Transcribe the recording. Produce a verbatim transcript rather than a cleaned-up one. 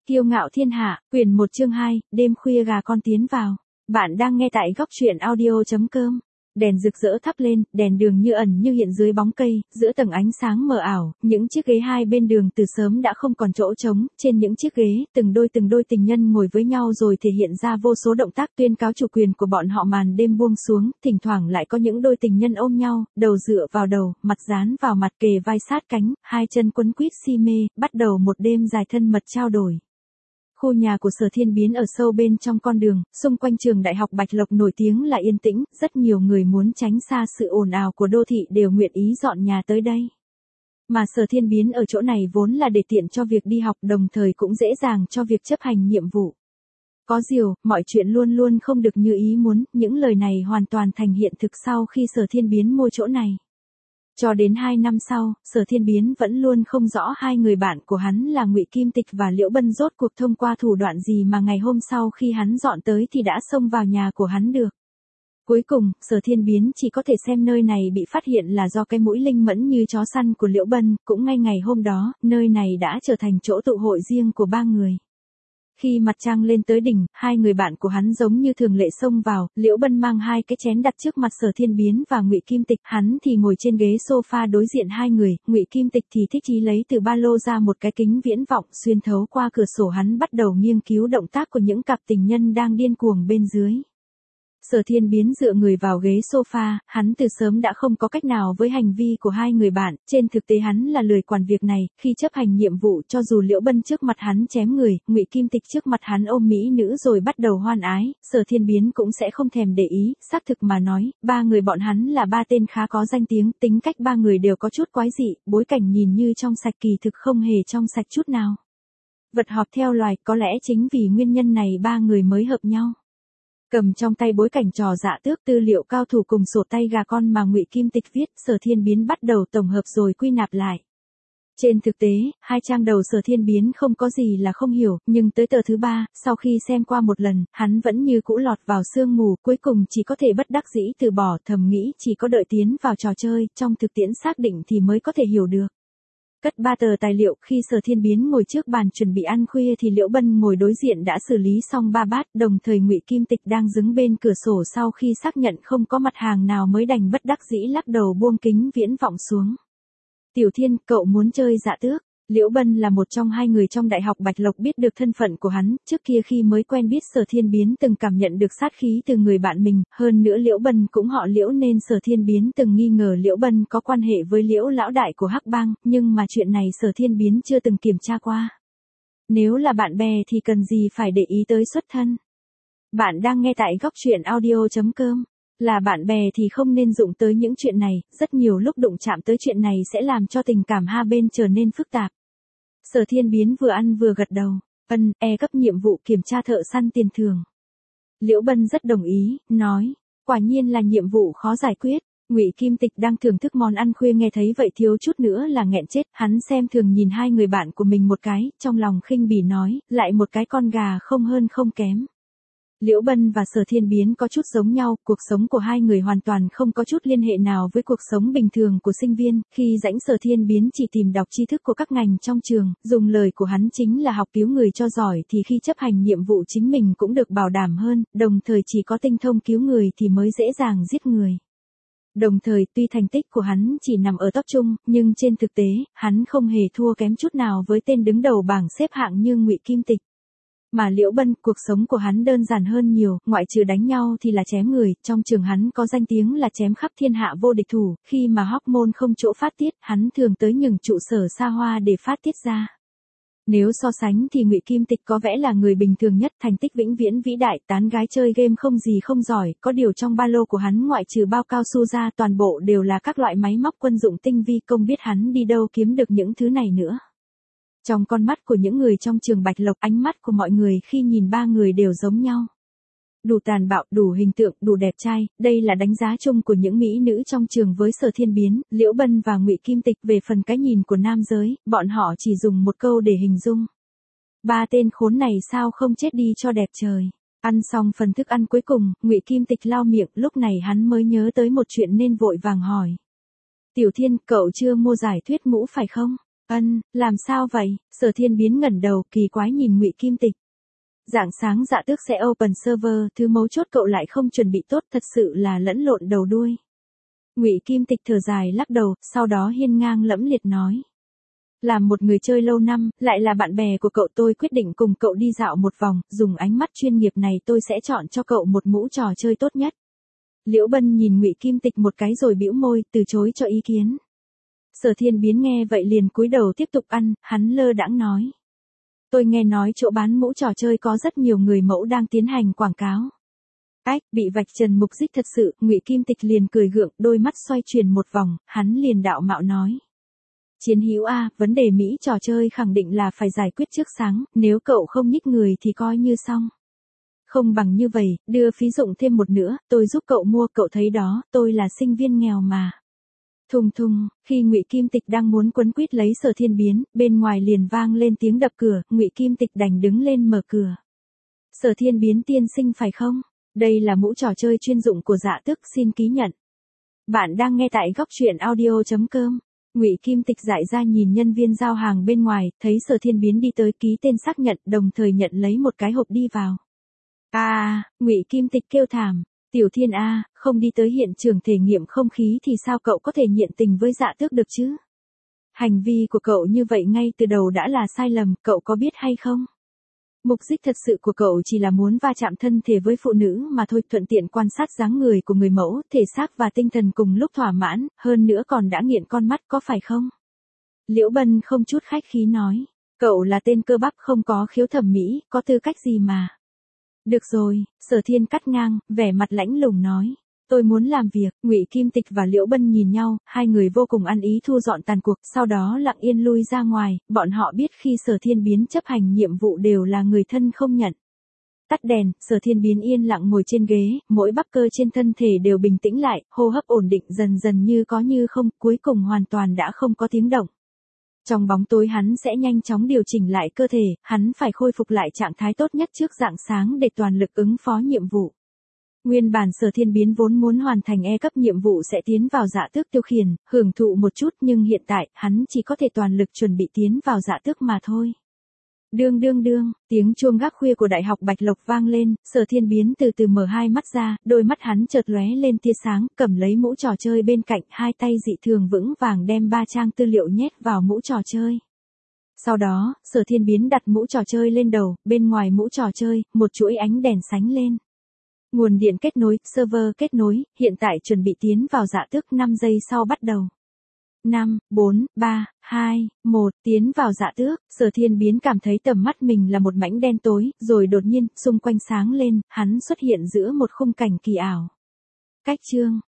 Kiêu ngạo thiên hạ, quyển một chương hai, đêm khuya gà con tiến vào. Bạn đang nghe tại góc truyện audio chấm com. Đèn rực rỡ thắp lên, đèn đường như ẩn như hiện dưới bóng cây, giữa tầng ánh sáng mờ ảo, những chiếc ghế hai bên đường từ sớm đã không còn chỗ trống, trên những chiếc ghế, từng đôi từng đôi tình nhân ngồi với nhau rồi thể hiện ra vô số động tác tuyên cáo chủ quyền của bọn họ. Màn đêm buông xuống, thỉnh thoảng lại có những đôi tình nhân ôm nhau, đầu dựa vào đầu, mặt dán vào mặt kề vai sát cánh, hai chân quấn quýt si mê, bắt đầu một đêm dài thân mật trao đổi. Khu nhà của Sở Thiên Biến ở sâu bên trong con đường, xung quanh trường đại học Bạch Lộc nổi tiếng là yên tĩnh, rất nhiều người muốn tránh xa sự ồn ào của đô thị đều nguyện ý dọn nhà tới đây. Mà Sở Thiên Biến ở chỗ này vốn là để tiện cho việc đi học, đồng thời cũng dễ dàng cho việc chấp hành nhiệm vụ. Có điều, mọi chuyện luôn luôn không được như ý muốn, những lời này hoàn toàn thành hiện thực sau khi Sở Thiên Biến mua chỗ này. Cho đến hai năm sau, Sở Thiên Biến vẫn luôn không rõ hai người bạn của hắn là Ngụy Kim Tịch và Liễu Bân rốt cuộc thông qua thủ đoạn gì mà ngày hôm sau khi hắn dọn tới thì đã xông vào nhà của hắn được. Cuối cùng, Sở Thiên Biến chỉ có thể xem nơi này bị phát hiện là do cái mũi linh mẫn như chó săn của Liễu Bân, cũng ngay ngày hôm đó, nơi này đã trở thành chỗ tụ hội riêng của ba người. Khi mặt trăng lên tới đỉnh, hai người bạn của hắn giống như thường lệ xông vào, Liễu Bân mang hai cái chén đặt trước mặt Sở Thiên Biến và Ngụy Kim Tịch, hắn thì ngồi trên ghế sofa đối diện hai người, Ngụy Kim Tịch thì thích chí lấy từ ba lô ra một cái kính viễn vọng, xuyên thấu qua cửa sổ hắn bắt đầu nghiên cứu động tác của những cặp tình nhân đang điên cuồng bên dưới. Sở Thiên Biến dựa người vào ghế sofa, hắn từ sớm đã không có cách nào với hành vi của hai người bạn, trên thực tế hắn là lười quản việc này, khi chấp hành nhiệm vụ cho dù Liễu Bân trước mặt hắn chém người, Ngụy Kim Tịch trước mặt hắn ôm mỹ nữ rồi bắt đầu hoan ái, Sở Thiên Biến cũng sẽ không thèm để ý, xác thực mà nói, ba người bọn hắn là ba tên khá có danh tiếng, tính cách ba người đều có chút quái dị, bối cảnh nhìn như trong sạch kỳ thực không hề trong sạch chút nào. Vật họp theo loài, có lẽ chính vì nguyên nhân này ba người mới hợp nhau. Cầm trong tay bối cảnh trò dạ tước tư liệu cao thủ cùng sổ tay gà con mà Ngụy Kim Tịch viết, Sở Thiên Biến bắt đầu tổng hợp rồi quy nạp lại. Trên thực tế, hai trang đầu Sở Thiên Biến không có gì là không hiểu, nhưng tới tờ thứ ba, sau khi xem qua một lần, hắn vẫn như cũ lọt vào sương mù, cuối cùng chỉ có thể bất đắc dĩ từ bỏ, thầm nghĩ chỉ có đợi tiến vào trò chơi, trong thực tiễn xác định thì mới có thể hiểu được. Cất ba tờ tài liệu, khi Sở Thiên Biến ngồi trước bàn chuẩn bị ăn khuya thì Liễu Bân ngồi đối diện đã xử lý xong ba bát, đồng thời Ngụy Kim Tịch đang đứng bên cửa sổ sau khi xác nhận không có mặt hàng nào mới đành bất đắc dĩ lắc đầu buông kính viễn vọng xuống. Tiểu Thiên, cậu muốn chơi dạ tước? Liễu Bân là một trong hai người trong Đại học Bạch Lộc biết được thân phận của hắn, trước kia khi mới quen biết Sở Thiên Biến từng cảm nhận được sát khí từ người bạn mình, hơn nữa Liễu Bân cũng họ Liễu nên Sở Thiên Biến từng nghi ngờ Liễu Bân có quan hệ với Liễu lão đại của Hắc Bang, nhưng mà chuyện này Sở Thiên Biến chưa từng kiểm tra qua. Nếu là bạn bè thì cần gì phải để ý tới xuất thân. Bạn đang nghe tại góc truyện audio chấm com. Là bạn bè thì không nên dụng tới những chuyện này, rất nhiều lúc đụng chạm tới chuyện này sẽ làm cho tình cảm hai bên trở nên phức tạp. Sở Thiên Biến vừa ăn vừa gật đầu, ân, e cấp nhiệm vụ kiểm tra thợ săn tiền thưởng. Liễu Bân rất đồng ý, nói, quả nhiên là nhiệm vụ khó giải quyết. Ngụy Kim Tịch đang thưởng thức món ăn khuya nghe thấy vậy thiếu chút nữa là nghẹn chết, hắn xem thường nhìn hai người bạn của mình một cái, trong lòng khinh bỉ nói, lại một cái con gà không hơn không kém. Liễu Bân và Sở Thiên Biến có chút giống nhau, cuộc sống của hai người hoàn toàn không có chút liên hệ nào với cuộc sống bình thường của sinh viên, khi rãnh Sở Thiên Biến chỉ tìm đọc tri thức của các ngành trong trường, dùng lời của hắn chính là học cứu người cho giỏi thì khi chấp hành nhiệm vụ chính mình cũng được bảo đảm hơn, đồng thời chỉ có tinh thông cứu người thì mới dễ dàng giết người. Đồng thời, tuy thành tích của hắn chỉ nằm ở top trung, nhưng trên thực tế, hắn không hề thua kém chút nào với tên đứng đầu bảng xếp hạng như Ngụy Kim Tịch. Mà Liễu Bân, cuộc sống của hắn đơn giản hơn nhiều, ngoại trừ đánh nhau thì là chém người, trong trường hắn có danh tiếng là chém khắp thiên hạ vô địch thủ, khi mà hormone không chỗ phát tiết, hắn thường tới những trụ sở xa hoa để phát tiết ra. Nếu so sánh thì Ngụy Kim Tịch có vẻ là người bình thường nhất, thành tích vĩnh viễn vĩ đại, tán gái chơi game không gì không giỏi, có điều trong ba lô của hắn ngoại trừ bao cao su ra toàn bộ đều là các loại máy móc quân dụng tinh vi, không biết hắn đi đâu kiếm được những thứ này nữa. Trong con mắt của những người trong trường Bạch Lộc, ánh mắt của mọi người khi nhìn ba người đều giống nhau. Đủ tàn bạo, đủ hình tượng, đủ đẹp trai, đây là đánh giá chung của những mỹ nữ trong trường với Sở Thiên Biến, Liễu Bân và Ngụy Kim Tịch. Về phần cái nhìn của nam giới, bọn họ chỉ dùng một câu để hình dung. Ba tên khốn này sao không chết đi cho đẹp trời. Ăn xong phần thức ăn cuối cùng, Ngụy Kim Tịch lau miệng, lúc này hắn mới nhớ tới một chuyện nên vội vàng hỏi. Tiểu Thiên, cậu chưa mua giải thuyết ngũ phải không? Ân, làm sao vậy? Sở Thiên Biến ngẩng đầu, kỳ quái nhìn Ngụy Kim Tịch. Rạng sáng Dạ Tước sẽ open server, thứ mấu chốt cậu lại không chuẩn bị tốt, thật sự là lẫn lộn đầu đuôi. Ngụy Kim Tịch thở dài lắc đầu, sau đó hiên ngang lẫm liệt nói. Làm một người chơi lâu năm, lại là bạn bè của cậu, tôi quyết định cùng cậu đi dạo một vòng, dùng ánh mắt chuyên nghiệp này tôi sẽ chọn cho cậu một mũ trò chơi tốt nhất. Liễu Bân nhìn Ngụy Kim Tịch một cái rồi bĩu môi, từ chối cho ý kiến. Sở Thiên Biến nghe vậy liền cúi đầu tiếp tục ăn, hắn lơ đãng nói. Tôi nghe nói chỗ bán mũ trò chơi có rất nhiều người mẫu đang tiến hành quảng cáo. Ách, bị vạch trần mục đích thật sự, Ngụy Kim Tịch liền cười gượng, đôi mắt xoay chuyển một vòng, hắn liền đạo mạo nói. Chiến hữu a, vấn đề Mỹ trò chơi khẳng định là phải giải quyết trước sáng, nếu cậu không nhích người thì coi như xong. Không bằng như vậy, đưa phí dụng thêm một nữa, tôi giúp cậu mua, cậu thấy đó, tôi là sinh viên nghèo mà. Thùng thùng, khi Ngụy Kim Tịch đang muốn quấn quýt lấy Sở Thiên Biến, bên ngoài liền vang lên tiếng đập cửa, Ngụy Kim Tịch đành đứng lên mở cửa. Sở Thiên Biến tiên sinh phải không? Đây là mũ trò chơi chuyên dụng của Dạ Tước, xin ký nhận. Bạn đang nghe tại góc truyện audio chấm com. Ngụy Kim Tịch dại ra nhìn nhân viên giao hàng bên ngoài, thấy Sở Thiên Biến đi tới ký tên xác nhận, đồng thời nhận lấy một cái hộp đi vào. A, à, Ngụy Kim Tịch kêu thảm, Tiểu Thiên a, à, không đi tới hiện trường thể nghiệm không khí thì sao cậu có thể nhiệt tình với Dạ Tước được chứ? Hành vi của cậu như vậy ngay từ đầu đã là sai lầm, cậu có biết hay không? Mục đích thật sự của cậu chỉ là muốn va chạm thân thể với phụ nữ mà thôi, thuận tiện quan sát dáng người của người mẫu, thể xác và tinh thần cùng lúc thỏa mãn, hơn nữa còn đã nghiện con mắt có phải không? Liễu Bân không chút khách khí nói, cậu là tên cơ bắp không có khiếu thẩm mỹ, có tư cách gì mà. Được rồi, Sở Thiên cắt ngang, vẻ mặt lãnh lùng nói. Tôi muốn làm việc, Ngụy Kim Tịch và Liễu Bân nhìn nhau, hai người vô cùng ăn ý thu dọn tàn cuộc, sau đó lặng yên lui ra ngoài, bọn họ biết khi Sở Thiên Biến chấp hành nhiệm vụ đều là người thân không nhận. Tắt đèn, Sở Thiên Biến yên lặng ngồi trên ghế, mỗi bắp cơ trên thân thể đều bình tĩnh lại, hô hấp ổn định dần dần như có như không, cuối cùng hoàn toàn đã không có tiếng động. Trong bóng tối hắn sẽ nhanh chóng điều chỉnh lại cơ thể, hắn phải khôi phục lại trạng thái tốt nhất trước rạng sáng để toàn lực ứng phó nhiệm vụ. Nguyên bản Sở Thiên Biến vốn muốn hoàn thành E cấp nhiệm vụ sẽ tiến vào Dạ Tước tiêu khiển, hưởng thụ một chút nhưng hiện tại, hắn chỉ có thể toàn lực chuẩn bị tiến vào Dạ Tước mà thôi. Đương đương đương, tiếng chuông gác khuya của Đại học Bạch Lộc vang lên, Sở Thiên Biến từ từ mở hai mắt ra, đôi mắt hắn chợt lóe lên tia sáng, cầm lấy mũ trò chơi bên cạnh, hai tay dị thường vững vàng đem ba trang tư liệu nhét vào mũ trò chơi. Sau đó, Sở Thiên Biến đặt mũ trò chơi lên đầu, bên ngoài mũ trò chơi, một chuỗi ánh đèn sánh lên. Nguồn điện kết nối, server kết nối, hiện tại chuẩn bị tiến vào Dạ Tước, năm giây sau bắt đầu. năm, bốn, ba, hai, một, tiến vào Dạ Tước, Sở Thiên Biến cảm thấy tầm mắt mình là một mảnh đen tối, rồi đột nhiên, xung quanh sáng lên, hắn xuất hiện giữa một khung cảnh kỳ ảo. Cách chương,